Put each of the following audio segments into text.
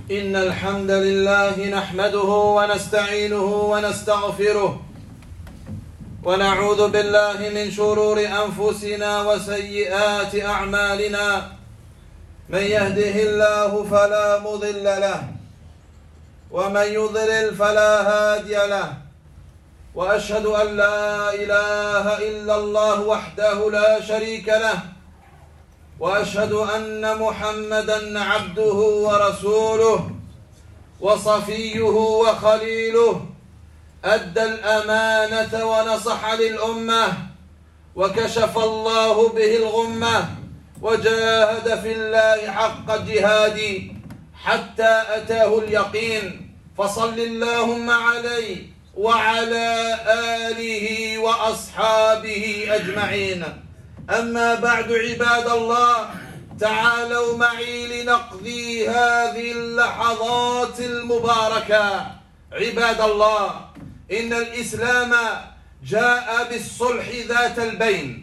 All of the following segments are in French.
إن الحمد لله نحمده ونستعينه ونستغفره ونعوذ بالله من شرور أنفسنا وسيئات أعمالنا من يهده الله فلا مضل له ومن يضلل فلا هادي له وأشهد أن لا إله إلا الله وحده لا شريك له وأشهد أن محمدًا عبده ورسوله وصفيه وخليله أدى الأمانة ونصح للأمة وكشف الله به الغمة وجاهد في الله حق الجهاد حتى أتاه اليقين فصل اللهم عليه وعلى آله وأصحابه أجمعين أما بعد عباد الله تعالوا معي لنقضي هذه اللحظات المباركة عباد الله إن الإسلام جاء بالصلح ذات البين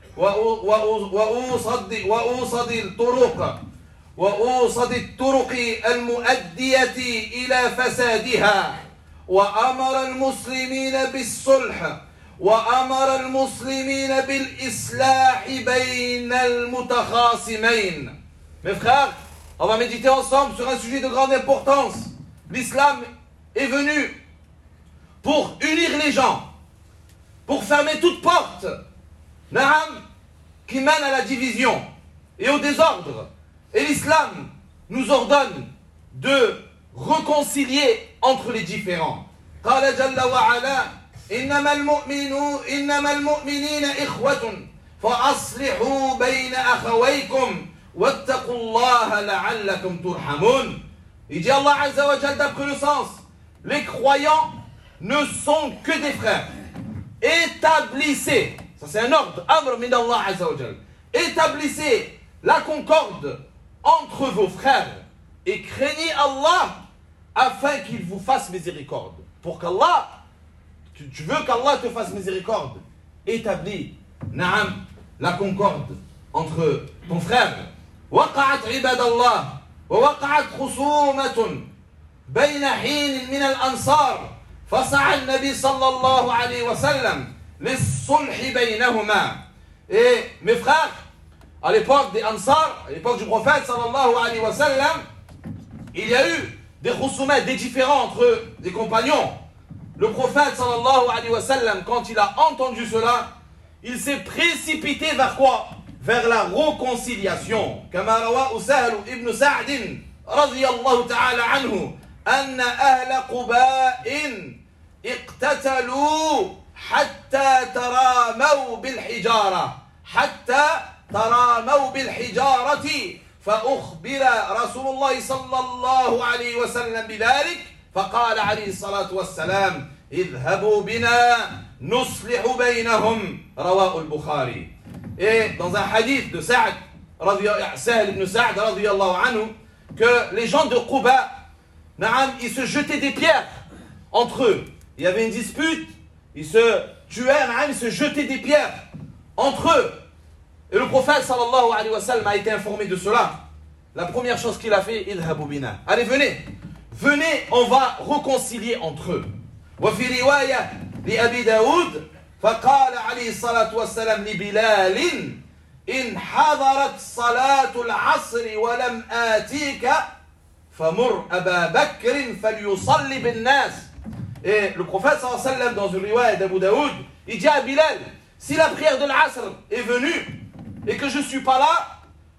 وأوصد الطرق المؤدية إلى فسادها وأمر المسلمين بالصلح وأمر المسلمين بالإصلاح بين المتخاصمين. Mes frères, on va méditer ensemble sur un sujet de grande importance. L'islam est venu pour unir les gens, pour fermer toute porte qui mène à la division et au désordre. Et l'islam nous ordonne de réconcilier entre les différents. قال جل وعلا إنما المؤمنين إخوة فأصلحوا بين أخويكم واتقوا الله لعلكم ترحمون. Il dit Allah Azza wa Jal d'après le sens, les croyants ne sont que des frères. Établissez, ça c'est un ordre, amr min Allah Azza wa Jal. Établissez la concorde entre vos frères et craignez Allah afin qu'il vous fasse miséricorde. Pour qu'Allah, tu veux qu'Allah te fasse miséricorde, établis la concorde entre ton frère. وقعت عباد الله ووقعت خصومة بين حين من الأنصار فسعى النبي صلى الله عليه وسلم للصلح بينهما. Et mes frères, à l'époque des Ansar, à l'époque du prophète sallallahu alayhi wa sallam, il y a eu des khusumats, des différends entre des compagnons. Le prophète sallallahu alayhi wa sallam, quand il a entendu cela, il s'est précipité vers quoi? Vers la réconciliation. كما رواه سهل ابن سعد رضي الله تعالى عنه أن أهل قباء اقتتلوا حتى تراموا بالحجارة فأخبر رسول الله صلى الله عليه وسلم بذلك فقال عليه الصلاة والسلام اذهبوا بنا نصلح بينهم رواه البخاري. Et dans un hadith de Sahl ibn Sa'd radiyallahu anhu, que les gens de Quba, ils se jetaient des pierres entre eux. Il y avait une dispute, ils se tuaient, ils se jetaient des pierres entre eux. Et le prophète sallallahu alayhi wa sallam a été informé de cela. La première chose qu'il a fait, idhabu bina. Allez, venez, on va réconcilier entre eux. وفي رواية لأبي داود فقال عليه الصلاة والسلام لبلال إن حضرت صلاة العصر ولم آتيك فمر أبا بكر فليصلي بالناس. Et le prophète sallallahu alayhi wa sallam, dans une riwaya d'Abu Daoud, il dit à Bilal, si la prière de l'Asr est venue et que je ne suis pas là,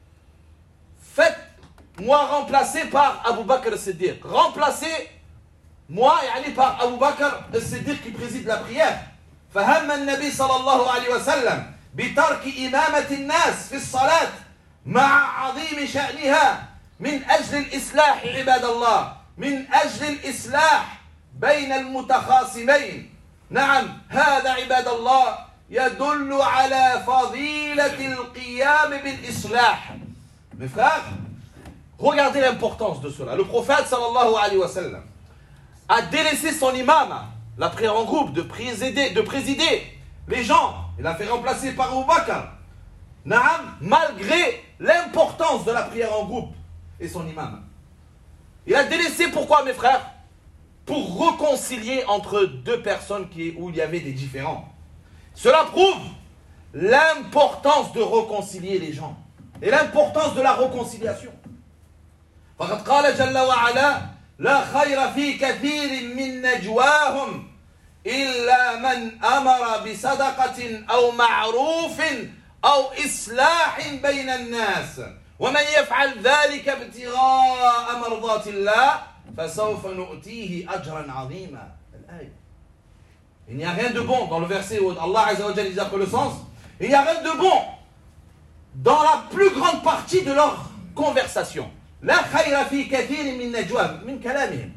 faites-moi remplacer par Abu Bakr as-Siddiq. Remplacez-moi par Abu Bakr as-Siddiq qui préside la prière. فهم النبي صلى الله عليه وسلم بترك إمامة الناس في الصلاة مع عظيم شأنها من أجل الإصلاح عباد الله، من أجل الإصلاح بين المتخاصمين. نعم، هذا عباد الله يدل على فضيلة القيام بالإصلاح. Mes frères, regardez l'importance de cela. Le prophète sallallahu alayhi wa sallam a délaissé son imam, la prière en groupe, de présider les gens. Il a fait remplacer par Abu Bakr. Malgré l'importance de la prière en groupe et son imam. Il a délaissé pourquoi, mes frères? Pour réconcilier entre deux personnes où il y avait des différends. Cela prouve l'importance de réconcilier les gens et l'importance de la réconciliation. فقد قال جل وعلا لا خير في كثير من نجواهم إلا من أمر بصدقة أو معروف أو إصلاح بين الناس ومن يفعل ذلك ابتغاء مرضات الله فسوف نؤتيه أجرا عظيما. الآية. Il n'y a rien de bon dans le verset où Allah Azza wa Jalla dit après le sens. Il n'y a rien de bon dans la plus grande partie de leur conversation. لا خير في كثير من نجواهم من كلامهم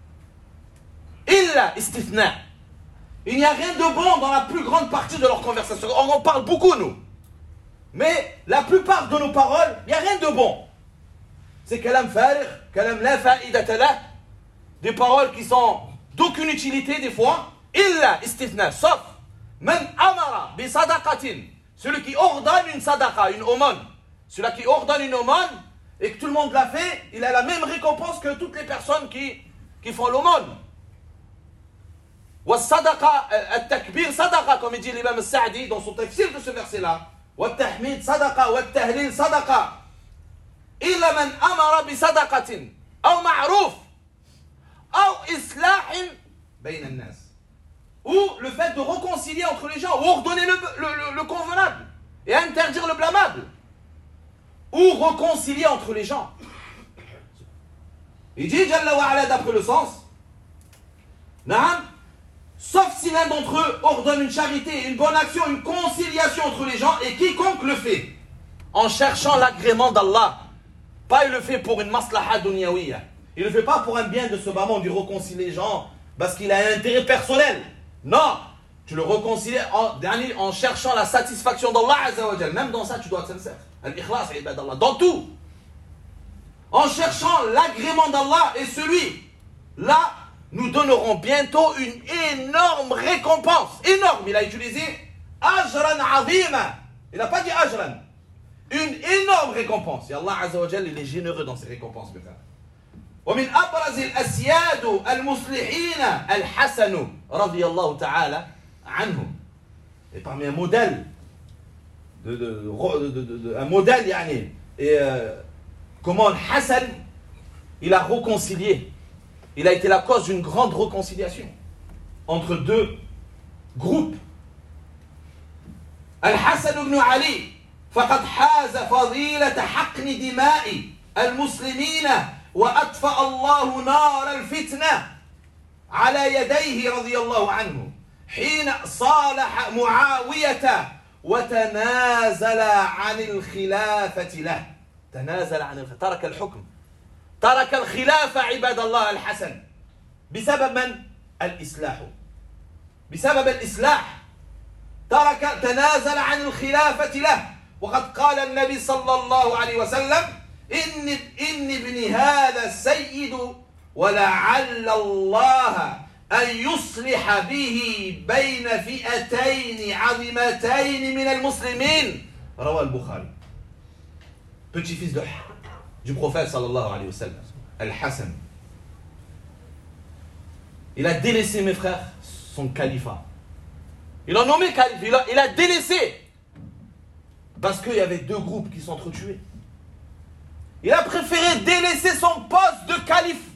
إلا استثناء. Il n'y a rien de bon dans la plus grande partie de leur conversation. On en parle beaucoup, nous. Mais la plupart de nos paroles, il n'y a rien de bon. C'est kalam farir, kalam la fa'idata lah, des paroles qui sont d'aucune utilité des fois. Illa istithna, sauf man amara bi sadaqatin, celui qui ordonne une sadaqa, une aumône. Celui qui ordonne une aumône et que tout le monde l'a fait, il a la même récompense que toutes les personnes qui font l'aumône. والصدقة التكبير صدقة comme dit l'imam al-Sa'di dans son tafsir de ce verset-là. والتحميد صدقة والتهليل صدقة إلا من أمر بصدقة أو معروف أو إصلاح بين الناس. Ou le fait de réconcilier entre les gens, ou ordonner le convenable et interdire le blâmable. Ou réconcilier entre les gens. Il dit Jalla wa ala d'après le sens. Naam. Sauf si l'un d'entre eux ordonne une charité, une bonne action, une conciliation entre les gens, et quiconque le fait en cherchant l'agrément d'Allah. Pas il le fait pour une maslaha dunyawiya. Il ne le fait pas pour un bien de ce bas monde, il réconcilie les gens parce qu'il a un intérêt personnel. Non, tu le réconcilies en cherchant la satisfaction d'Allah Azza wa Jal. Même dans ça, tu dois être sincère. Al-ikhlas, ibadallah. Dans tout. En cherchant l'agrément d'Allah et celui-là, nous donnerons bientôt une énorme récompense. Énorme, il a utilisé ajran azima. Il n'a pas dit ajran. Une énorme récompense. Et Allah Azza wa Jal, il est généreux dans ses récompenses. ومن أبرز الأسياد المصلحين الحسن رضي الله تعالى عنه. Et parmi un modèle un modèle يعني et comment Hassan il a réconcilié. Il a été la cause d'une grande réconciliation entre deux groupes. Al-Hassan ibn Ali فقد حاز فضيلة حقن دماء المسلمين وأطفأ الله نار الفتنة على يديه رضي الله عنه حين صالح معاوية وتنازل عن الخلافة له. تنازل عن الخلافة، ترك الحكم، ترك الخلافة عباد الله الحسن بسبب من؟ الإصلاح. بسبب الإصلاح تنازل عن الخلافة له. وقد قال النبي صلى الله عليه وسلم إن ابني هذا السيد ولعل الله أن يصلح به بين فئتين عظيمتين من المسلمين. رواه البخاري. Petit-fils du prophète sallallahu alayhi wa sallam, Al-Hassan. Il a délaissé, mes frères, son califat. Il a nommé calife, il a délaissé. Parce qu'il y avait deux groupes qui s'entretuaient. Il a préféré délaisser son poste de calife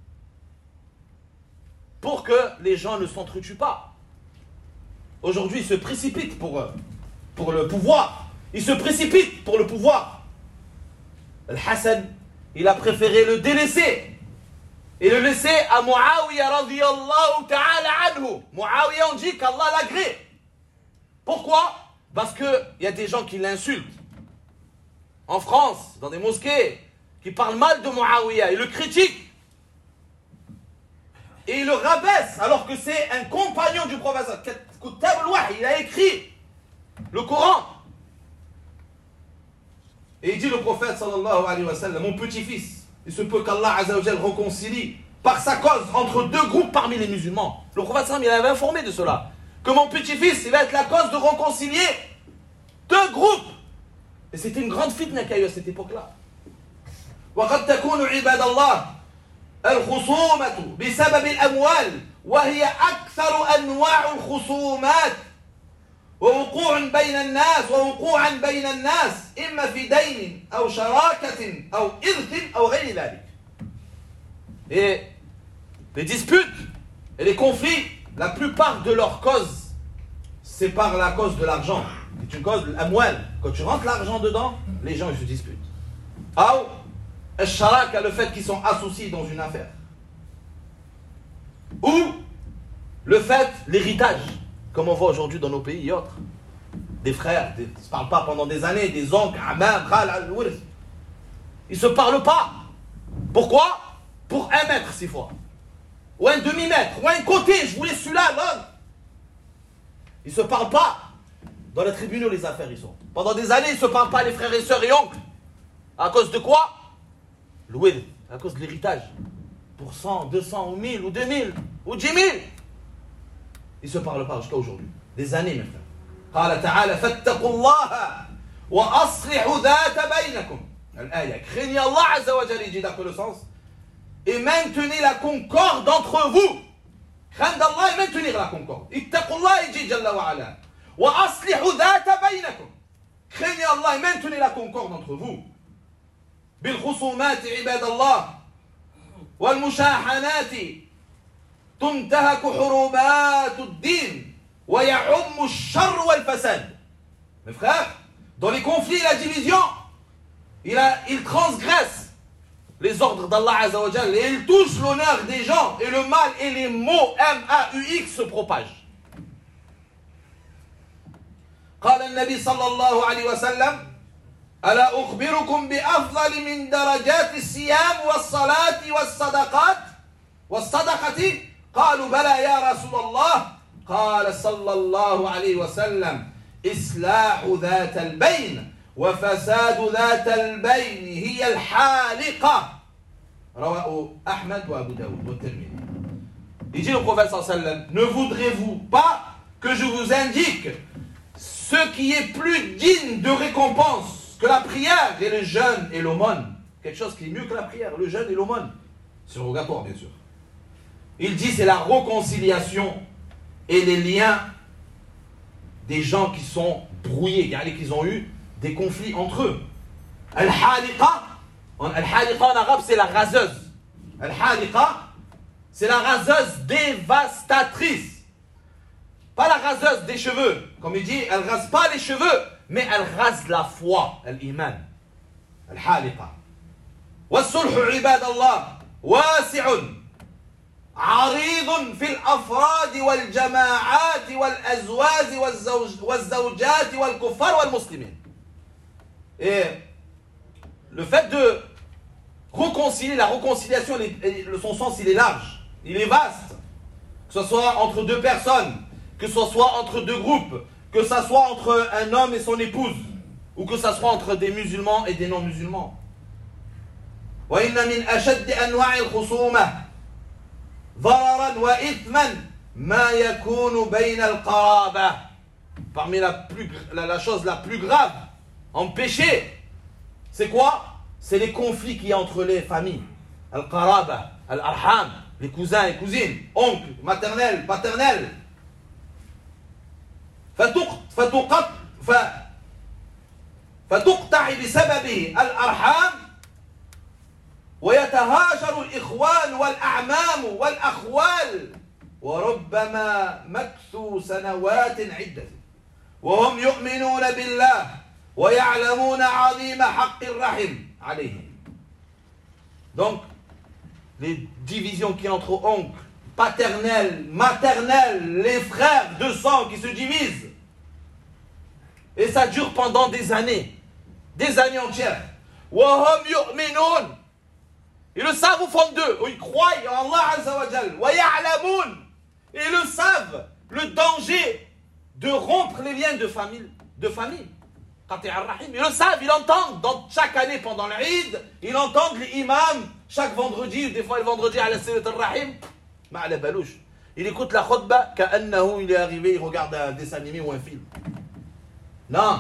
pour que les gens ne s'entretuent pas. Aujourd'hui, ils se précipitent pour le pouvoir. Ils se précipitent pour le pouvoir. Al-Hassan, il a préféré le délaisser et le laisser à Muawiyah radiyallahu ta'ala anhu. Muawiyah, on dit qu'Allah l'agrée. Pourquoi? Parce qu'il y a des gens qui l'insultent. En France, dans des mosquées, qui parlent mal de Muawiyah, ils le critiquent. Et ils le rabaissent, alors que c'est un compagnon du prophète. Il a écrit le Coran. Et il dit le prophète sallallahu alayhi wa sallam, mon petit-fils, il se peut qu'Allah Azza wa Jal réconcilie par sa cause entre deux groupes parmi les musulmans. Le prophète sallam, il avait informé de cela. Que mon petit-fils, il va être la cause de réconcilier deux groupes. Et c'était une grande fitna qu'il y a eu à cette époque-là. وقد تكون عباد الله الخصومة بسبب الأموال وهي أكثر أنواع الخصومات ووقوعا بين الناس إما في دين أو شراكة أو إرث أو غير ذلك. Et les disputes et les conflits, la plupart de leurs causes, c'est par la cause de l'argent. C'est une cause de l'amwal. Quand tu rentres l'argent dedans, les gens ils se disputent. Ou al-sharaka, le fait qu'ils sont associés dans une affaire. Ou le fait, l'héritage, comme on voit aujourd'hui dans nos pays et autres. Des frères, ils ne se parlent pas pendant des années, des oncles, amam, khal, al-wirth. Ils ne se parlent pas. Pourquoi? Pour 1 mètre 6 fois. Ou un demi-mètre, ou un côté, je voulais celui-là, l'autre. Ils ne se parlent pas. Dans les tribunaux, les affaires, ils sont. Pendant des années, ils ne se parlent pas, les frères et sœurs et oncles. À cause de quoi? L'ouïd, à cause de l'héritage. Pour 100, 200, ou 1000, ou 2000, ou 10 000. Ils ne se parlent pas jusqu'à aujourd'hui. Des années, mes frères. قال تعالى فاتقوا الله وأصلحوا ذات بينكم. الآية. Craignez Allah Azza wa Jalla, il dit dans le sens. Et maintenez la concorde entre vous. Craindre Allah et maintenir la concorde. اتقوا الله, il dit Jalla wa Ala. وأصلحوا ذات بينكم. Craignez Allah et maintenez la concorde entre vous. بالخصومات عباد الله والمشاحنات تنتهك حرمات الدين ويعم الشر والفساد. Mes frères, dans les conflits et la division, il transgresse les ordres d'Allah Azza wa Jalla et il touche l'honneur des gens et le mal et les mots M-A-U-X se propagent. قال النبي صلى الله عليه وسلم ألا أخبركم بأفضل من درجات الصيام والصلاة والصدقة قالوا بلى يا رسول الله قال صلى الله عليه وسلم إصلاح ذات البين وفساد ذات البين هي الحالقة رواه أحمد وأبو داود والترمذي. Il dit le prophète صلى الله عليه وسلم, ne voudrez-vous pas que je vous indique ce qui est plus digne de récompense que la prière et le jeûne et l'aumône? Quelque chose qui est mieux que la prière, le jeûne et l'aumône. Surrogatoire, bien sûr. Il dit c'est la réconciliation et les liens des gens qui sont brouillés, qui ont eu des conflits entre eux. Al-Haliqa en arabe c'est la raseuse. Al-Haliqa c'est la raseuse dévastatrice. Pas la raseuse des cheveux. Comme il dit, elle rase pas les cheveux, mais elle rase la foi, l'iman. Al-Haliqa. والصلح عباد الله واسع عريض في الأفراد والجماعات والأزواج والزوجات والكفار والمسلمين. Et le fait de réconcilier, la réconciliation, son sens il est large, il est vaste. Que ce soit entre deux personnes, que ce soit entre deux groupes, que ce soit entre un homme et son épouse, ou que ce soit entre des musulmans et des non-musulmans. وإن من أشد أنواع الخصومة ضررا وإثما ما يكون بين القرابة. Parmi la chose la plus grave en péché, c'est quoi? C'est les conflits qu'il y a entre les familles. Al-qaraba, al-arham, les cousins et cousines, oncles, maternels, paternels. فتقطع بسببه الأرحام ويتهاجر الإخوان والأعمام والأخوال وربما مكثوا سنوات عدة وهم يؤمنون بالله ويعلمون عظيم حق الرحم عليهم. Donc, les divisions qui entre oncles, paternels, maternels, les frères de sang qui se divisent. Et ça dure pendant des années entières. وهم يؤمنون. Ils le savent au fond d'eux, ils croient en Allah Azza wa Jal. ويعلمون. Et ils le savent, le danger de rompre les liens de famille. Ils le savent, ils l'entendent dans chaque année pendant l'Eid, ils entendent les imams chaque vendredi, des fois le vendredi à la Silat al-Rahim, la balouche. Il écoute la khutbah, كأنه il est arrivé, il regarde un dessin animé ou un film. Non.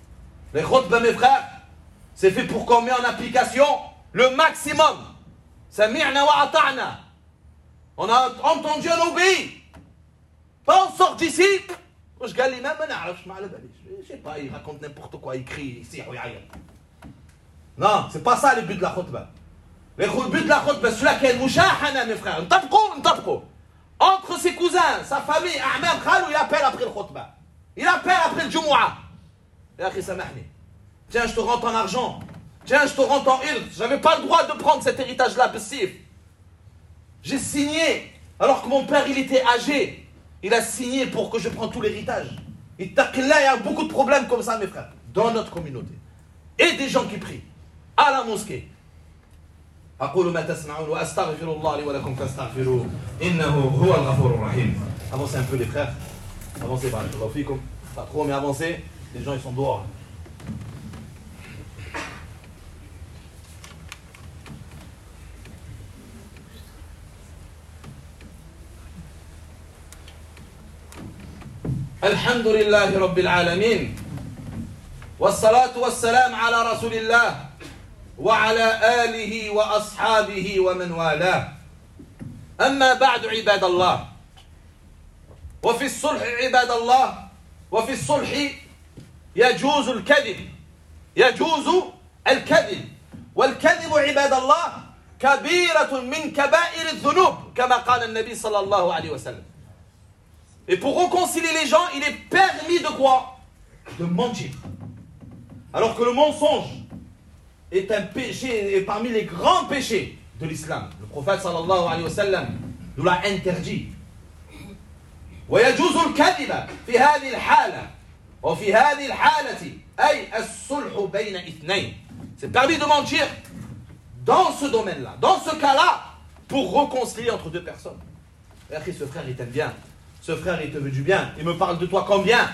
Les khutbah, mes frères, c'est fait pour qu'on mette en application le maximum. Sami'na wa ata'na. On a entendu, on obéit. Pas on sort d'ici. Je gagne l'imam, je sais pas, il raconte n'importe quoi, il crie, il tire, il aille. Non, c'est pas ça le but de la khutbah. Le but de la khutbah, celui-là qui est le mouchahana, mes frères. Ntabko. Entre ses cousins, sa famille, Ahmed Khalou, il appelle après le khutbah. Il appelle après le Jumu'ah. Ya akhi, samahni. Tiens, je te rends ton argent. Tiens, je te rends ton ird. J'avais pas le droit de prendre cet héritage-là, passif. J'ai signé, alors que mon père, il était âgé. Il a signé pour que je prenne tout l'héritage. Il y a beaucoup de problèmes comme ça, mes frères, dans notre communauté. Et des gens qui prient à la mosquée. أقول ما تسمعون وأستغفر الله لي ولكم فاستغفروه إنه هو الغفور الرحيم. Avancez un peu les frères. Avancez, barakallahu fikum. Pas trop, mais avancez. Les gens, ils sont dehors. الحمد لله رب العالمين والصلاة والسلام على رسول الله وعلى آله وأصحابه ومن والاه أما بعد عباد الله وفي الصلح عباد الله وفي الصلح يجوز الكذب والكذب عباد الله كبيرة من كبائر الذنوب كما قال النبي صلى الله عليه وسلم. Et pour réconcilier les gens, il est permis de quoi? De mentir. Alors que le mensonge est un péché, et parmi les grands péchés de l'islam. Le prophète sallallahu alayhi wa sallam nous l'a interdit. ويجوز الكذب في هذه الحالة وفي هذه الحالة أي الصلح بين اثنين. C'est permis de mentir dans ce domaine-là, dans ce cas-là, pour réconcilier entre deux personnes. Et ce frère, il t'aime bien. Ce frère, il te veut du bien. Il me parle de toi comme bien.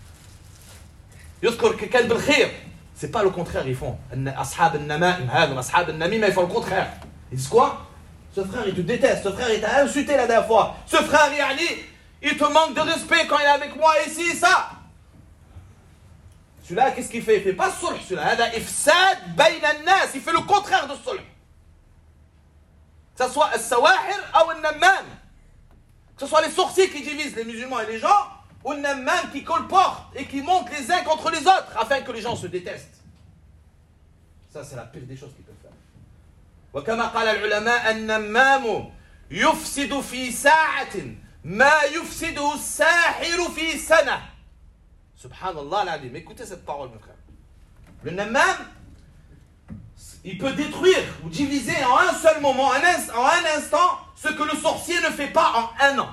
C'est pas le contraire, ils font. Ashab al-Nama'im, Ashab al-Namima, ils font le contraire. Ils disent quoi? Ce frère, il te déteste. Ce frère, il t'a insulté la dernière fois. Ce frère, il te manque de respect quand il est avec moi, ici, ça. Celui-là, qu'est-ce qu'il fait? Il fait pas sulh, celui-là. Il fait le contraire de sulh. Que ce soit al-Sawahir ou al-Nammam. Que ce soit les sorciers qui divisent les musulmans et les gens, ou le nammam qui colporte et qui monte les uns contre les autres afin que les gens se détestent. Ça, c'est la pire des choses qu'ils peuvent faire. وكما قال العلماء النمام يفسد في ساعة ما يفسده الساحر في سنة. Subhanallah l'azim. Écoutez cette parole, mes frères. Le nammam, il peut détruire ou diviser en un seul moment, en un instant, ce que le sorcier ne fait pas en un an.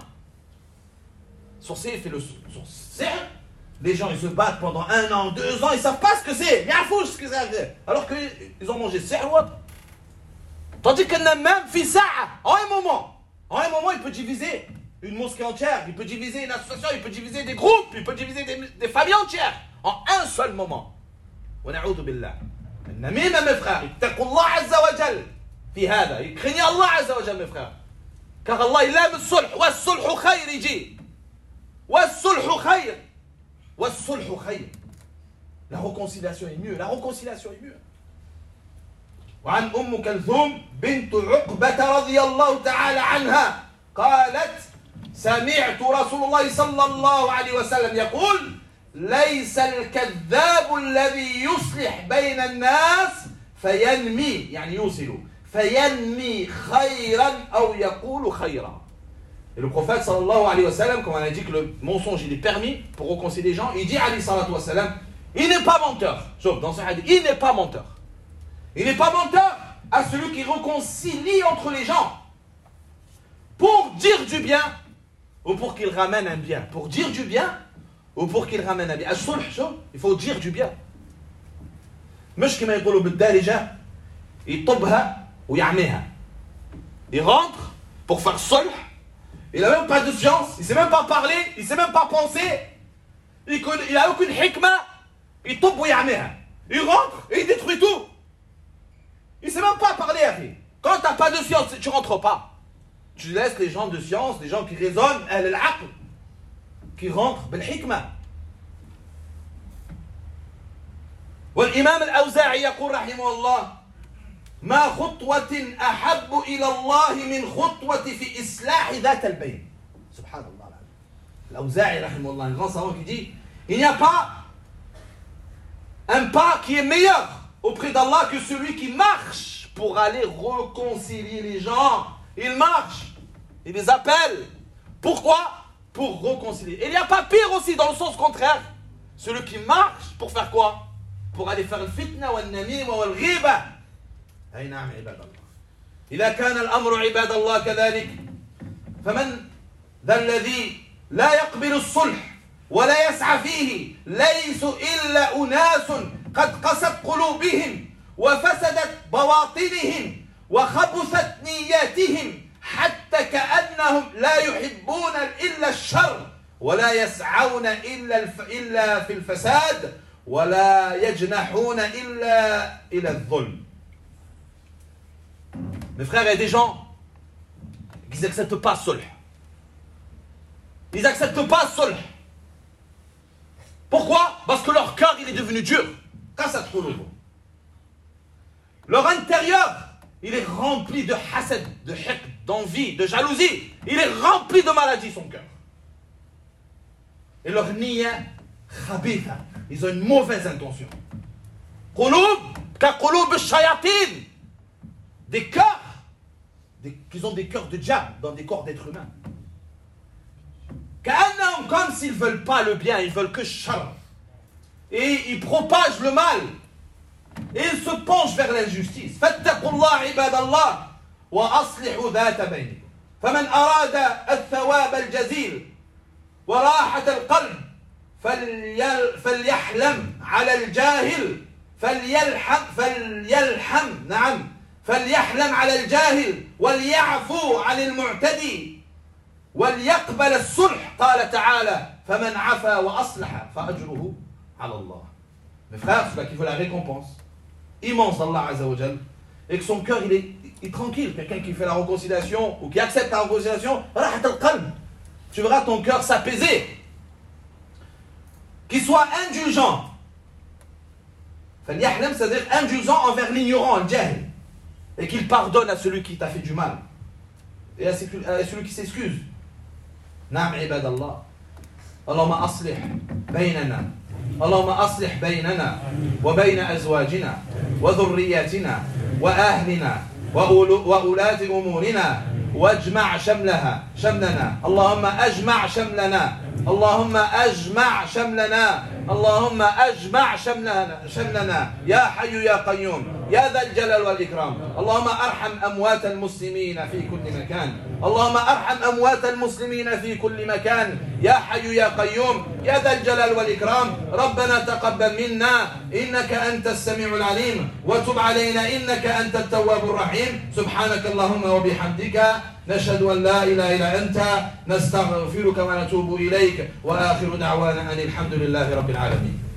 Le sorcier fait le sorcier. Les gens, ils se battent pendant 1 an, 2 ans, ils ne savent pas ce que c'est. Ils n'ont pas ce que c'est. Alors qu'ils ont mangé sihr. Tandis que même fait ça en un moment. En un moment, il peut diviser une mosquée entière, il peut diviser une association, il peut diviser des groupes, il peut diviser des familles entières. En un seul moment. Wa na'udhu billah. النميمة mes frères, اتقوا الله عز وجل في هذا. Il craignait Allah عز وجل mes frères. Car Allah il aime le sulh. والصلح خير يجي. والصلح خير. والصلح خير. La réconciliation est mieux. La réconciliation est mieux. وعن أم كلثوم بنت عقبة رضي الله تعالى عنها قالت سمعت رسول الله صلى الله عليه وسلم يقول ليس الكذاب الذي يصلح بين الناس فينمي يعني يوصل فينمي خيرا أو يقول خيرا. Et le prophète sallallahu alayhi wa sallam, comme on a dit que le mensonge il est permis pour réconcilier les gens, il dit alayhi salatu wa sallam, il n'est pas menteur. Sauf dans ce hadith, il n'est pas menteur. Il n'est pas menteur à celui qui réconcilie entre les gens pour dire du bien ou pour qu'il ramène un bien. Pour dire du bien ou pour qu'il ramène un bien. Il faut dire du bien. مش كما يقولوا بالدارجة يطبها ويعميها. Il rentre pour faire sulh. Il n'a même pas de science, il ne sait même pas parler, il ne sait même pas penser. Il n'a aucune hikmah. Il tombe ou ya'miha. Il rentre et il détruit tout. Il ne sait même pas parler, Harry. Quand tu n'as pas de science, tu ne rentres pas. Tu laisses les gens de science, les gens qui raisonnent, al-aql, qui rentrent bil-hikmah. والإمام الأوزاعي يقول رحمه الله ما خطوة أحب إلى الله من خطوة في إصلاح ذات البين. سبحان الله. L'Awza'i, rahimahullah, un grand savant qui dit, il n'y a pas un pas qui est meilleur auprès d'Allah que celui qui marche pour aller réconcilier les gens. Il marche, il les appelle. Pourquoi? Pour réconcilier. Et il n'y a pas pire aussi dans le sens contraire. Celui qui marche pour faire quoi? Pour aller faire le fitna ou le namim ou le ghiba. أي نعم عباد الله. إذا كان الأمر عباد الله كذلك فمن ذا الذي لا يقبل الصلح ولا يسعى فيه ليسوا إلا أناس قد قست قلوبهم وفسدت بواطنهم وخبثت نياتهم حتى كأنهم لا يحبون إلا الشر ولا يسعون إلا في الفساد ولا يجنحون إلا إلى الظلم. Mes frères, il y a des gens qui n'acceptent pas sulh. Ils n'acceptent pas sulh. Pourquoi? Parce que leur cœur, il est devenu dur. Leur intérieur, il est rempli de hasad, de hiqd, d'envie, de jalousie. Il est rempli de maladie, son cœur. Et leur niya, khabitha. Ils ont une mauvaise intention. Qulub, ka qulub al-shayatin. Des cœurs, qu'ils ont des cœurs de diable dans des corps d'êtres humains. Comme s'ils ne veulent pas le bien, ils veulent que shar. Et ils propagent le mal. Et ils se penchent vers l'injustice. Fattaqullah ibadallah wa aslihu dhata baynikum. فمن أراد الثواب الجزيل وراحة القلب فليحلم على الجاهل فليحلم على الجاهل وليعفو عن المعتدي وليقبل الصلح قال تعالى فمن عفا وأصلح فأجره على الله. Mes frères, ceux qui veulent la récompense immense d'Allah Azza wa Jal et que son cœur il est tranquille, quelqu'un qui fait la réconciliation ou qui accepte la réconciliation, rahat al-qalb, tu verras ton cœur s'apaiser, qu'il soit indulgent. فليحلم, c'est-à-dire indulgent envers l'ignorant, le jahil, et qu'il pardonne à celui qui t'a fait du mal et à celui qui s'excuse. نعم عباد الله اللهم أصلح بيننا اللهم أصلح بيننا وبين أزواجنا وذرياتنا وأهلنا وأولاة أمورنا واجمع شملنا اللهم أجمع شملنا اللهم أجمع شملنا اللهم أجمع شملنا يا حي يا قيوم يا ذا الجلال والإكرام. اللهم أرحم أموات المسلمين في كل مكان اللهم أرحم أموات المسلمين في كل مكان يا حي يا قيوم يا ذا الجلال والإكرام. ربنا تقبل منا إنك أنت السميع العليم وتب علينا إنك أنت التواب الرحيم. سبحانك اللهم وبحمدك نشهد أن لا إله إلا أنت نستغفرك ونتوب إليك وآخر دعوانا أن الحمد لله رب العالمين.